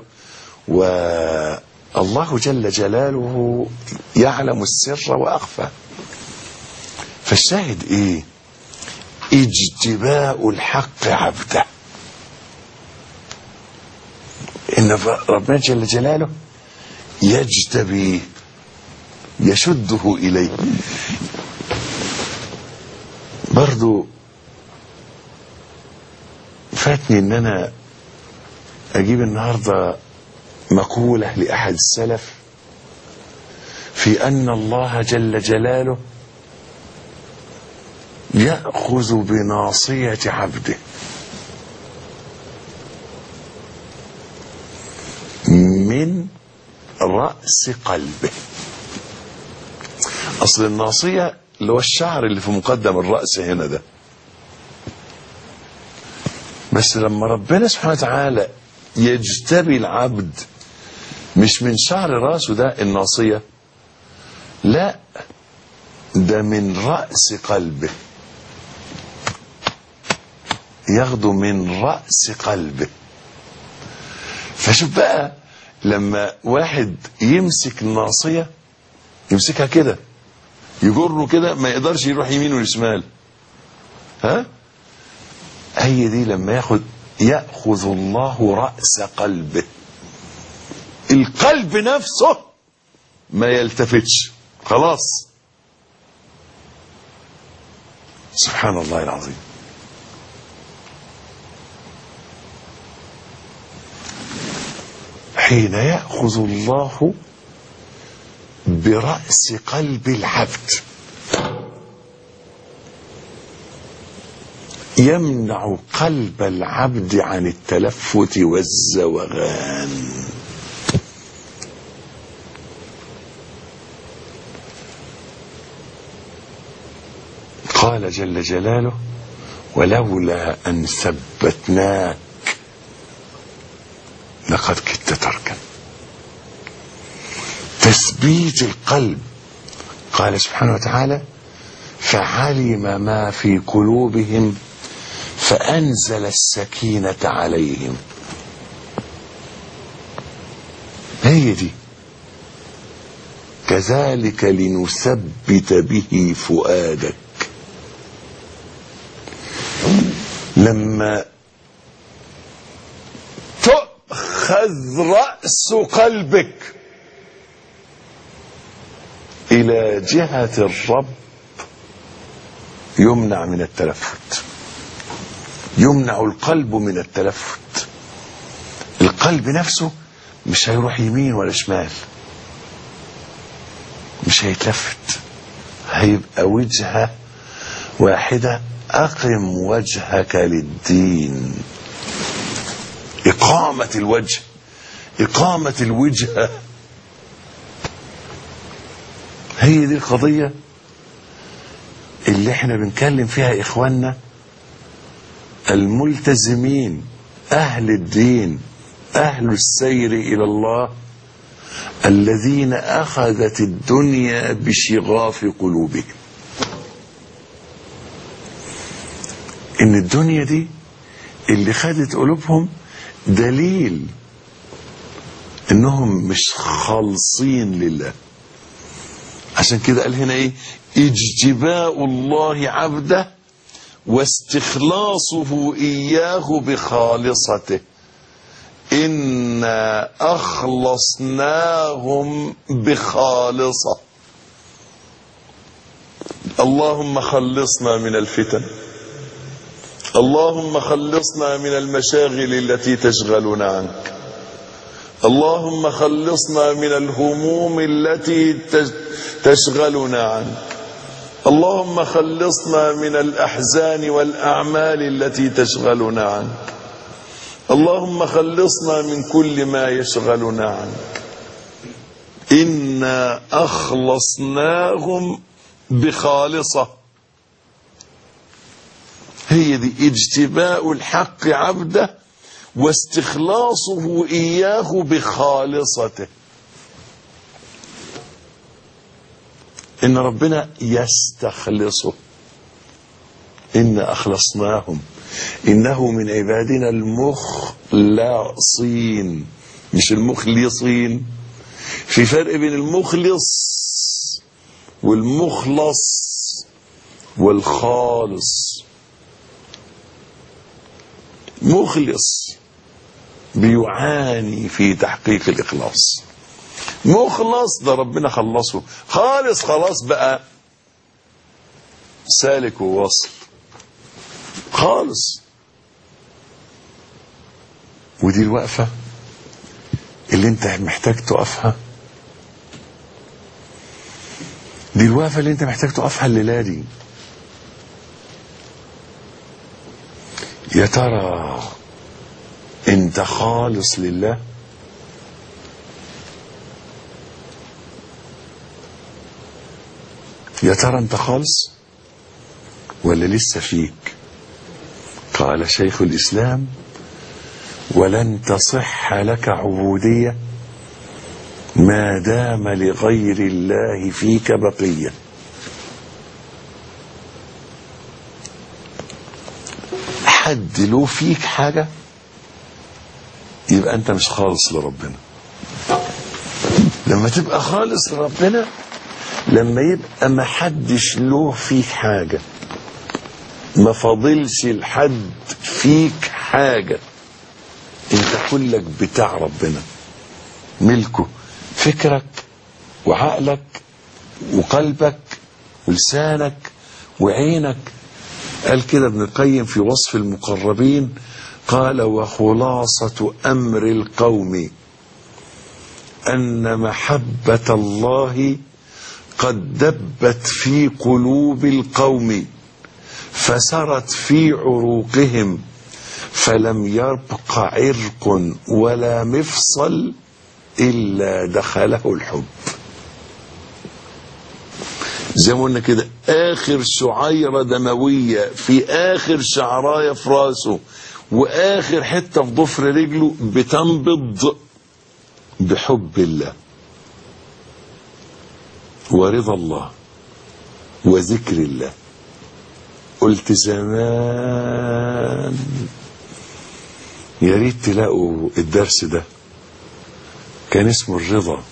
والله جل جلاله يعلم السر وأخفى. فالشاهد ايه؟ اجتباء الحق عبده. إن ربنا جل جلاله يجتبيه يشده إليه. برضو فاتني ان انا اجيب النهاردة مقولة لأحد السلف في أن الله جل جلاله يأخذ بناصية عبده من رأس قلبه. أصل الناصية اللي هو الشعر اللي في مقدم الرأس هنا ده، بس لما ربنا سبحانه وتعالى يجتبي العبد مش من شعر راسه ده الناصية، لا، ده من رأس قلبه، ياخده من رأس قلبه. فشوف بقى لما واحد يمسك الناصية يمسكها كده يجره كده ما يقدرش يروح يمين وشمال، ها؟ هي دي لما يأخذ الله رأس قلبه، القلب نفسه ما يلتفتش خلاص. سبحان الله العظيم. حين يأخذ الله برأس قلب العبد يمنع قلب العبد عن التلفت والزوغان. قال جل جلاله: ولولا أن ثبتناك لقد كدت تركن. تثبيت القلب. قال سبحانه وتعالى: فعلم ما في قلوبهم فأنزل السكينة عليهم. هي دي. كذلك لنثبت به فؤادك. لما تؤخذ رأس قلبك إلى جهة الرب يمنع من التلفت، يمنع القلب من التلفت. القلب نفسه مش هيروح يمين ولا شمال، مش هيتلفت، هيبقى وجهة واحدة. أقم وجهك للدين. إقامة الوجه، إقامة الوجهة، هي دي القضية اللي احنا بنتكلم فيها إخواننا الملتزمين، أهل الدين، أهل السير إلى الله، الذين أخذت الدنيا بشغاف قلوبهم. إن الدنيا دي اللي خدت قلوبهم دليل إنهم مش خالصين لله. عشان كده قال هنا إيه؟ اجتباء الله عبده واستخلاصه إياه بخالصته. إنا أخلصناهم بخالصة. اللهم خلصنا من الفتن، اللهم خلصنا من المشاغل التي تشغلنا عنك، اللهم خلصنا من الهموم التي تشغلنا عنك، اللهم خلصنا من الأحزان والأعمال التي تشغلنا عنك، اللهم خلصنا من كل ما يشغلنا عنك. إنا أخلصناهم بخالصة. هي دي اجتباء الحق عبده واستخلاصه إياه بخالصته. إن ربنا يستخلصه. إنا أخلصناهم إنه من عبادنا المخلصين، مش المخلصين. في فرق بين المخلص والمخلص والخالص. مخلص بيعاني في تحقيق الإخلاص، مخلص ده ربنا خلصه، خالص خلاص بقى سالك وواصل خالص. ودي الوقفة اللي انت محتاج تقفها، دي الوقفة اللي انت محتاج تقفها الليلة دي. يا ترى انت خالص لله؟ يا ترى انت خالص ولا لسه فيك؟ قال شيخ الإسلام: ولن تصح لك عبودية ما دام لغير الله فيك بقية. حد له فيك حاجة يبقى انت مش خالص لربنا. لما تبقى خالص لربنا لما يبقى ما حدش له فيك حاجة، ما فاضلش لحد فيك حاجة، انت كلك بتاع ربنا، ملكه، فكرك وعقلك وقلبك ولسانك وعينك. قال كده ابن القيم في وصف المقربين، قال: وخلاصة أمر القوم أن محبة الله قد دبت في قلوب القوم فسرت في عروقهم فلم يبق عرق ولا مفصل إلا دخله الحب. زي ما قلنا كده، آخر شعيرة دموية في آخر شعراية في راسه وآخر حتة في ضفر رجله بتنبض بحب الله ورضا الله وذكر الله. قلت زمان يا ريت تلاقوا الدرس ده، كان اسمه الرضا.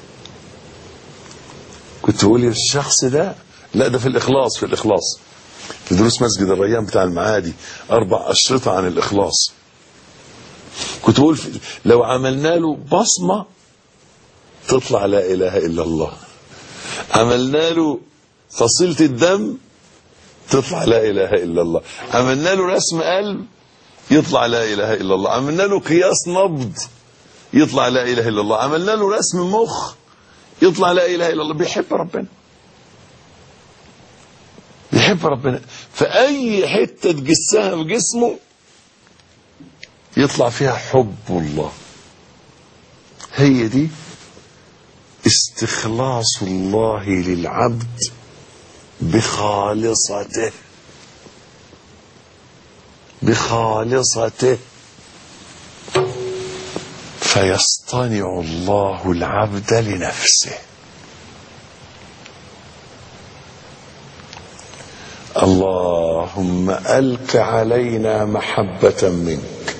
كنت بقول الشخص ده، لا ده في الإخلاص، في الإخلاص في دروس مسجد الريان بتاع المعادي 4 أشرطة عن الإخلاص. كنت بقول لو عملنا له بصمة تطلع لا إله إلا الله، عملنا له فصيلة الدم تطلع لا إله إلا الله، عملنا له رسم قلب يطلع لا إله إلا الله، عملنا له قياس نبض يطلع لا إله إلا الله، عملنا له رسم مخ يطلع لا إله إلا الله. بيحب ربنا، بيحب ربنا، فأي حتة تجسها في جسمه يطلع فيها حب الله. هي دي استخلاص الله للعبد بخالصته، بخالصته. فيصطنع الله العبد لنفسه. اللهم ألق علينا محبة منك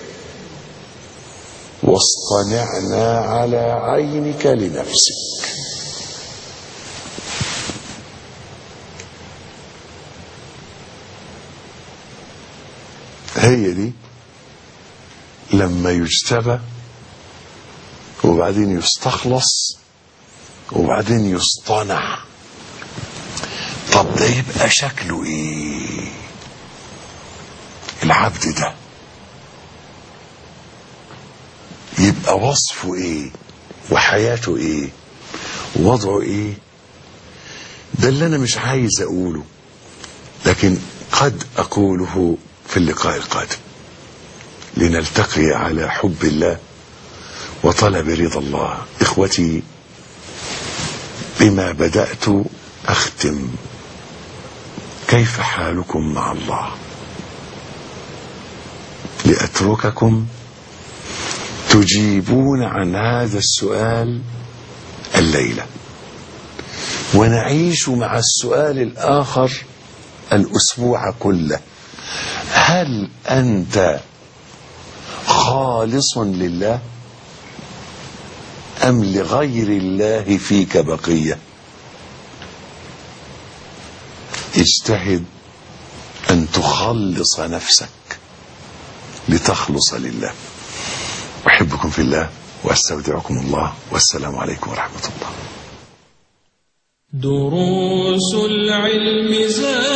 واصطنعنا على عينك لنفسك. هي دي لما يجتبى وبعدين يستخلص وبعدين يصطنع. طب ده يبقى شكله ايه العبد ده؟ يبقى وصفه ايه وحياته ايه ووضعه ايه؟ ده اللي انا مش عايز اقوله، لكن قد اقوله في اللقاء القادم، لنلتقي على حب الله وطلب رضا الله. اخوتي، بما بدأت اختم. كيف حالكم مع الله؟ لأترككم تجيبون عن هذا السؤال الليلة، ونعيش مع السؤال الآخر الأسبوع كله. هل أنت خالص لله أم لغير الله فيك بقية؟ اجتهد أن تخلص نفسك لتخلص لله. أحبكم في الله وأستودعكم الله، والسلام عليكم ورحمة الله. دروس العلم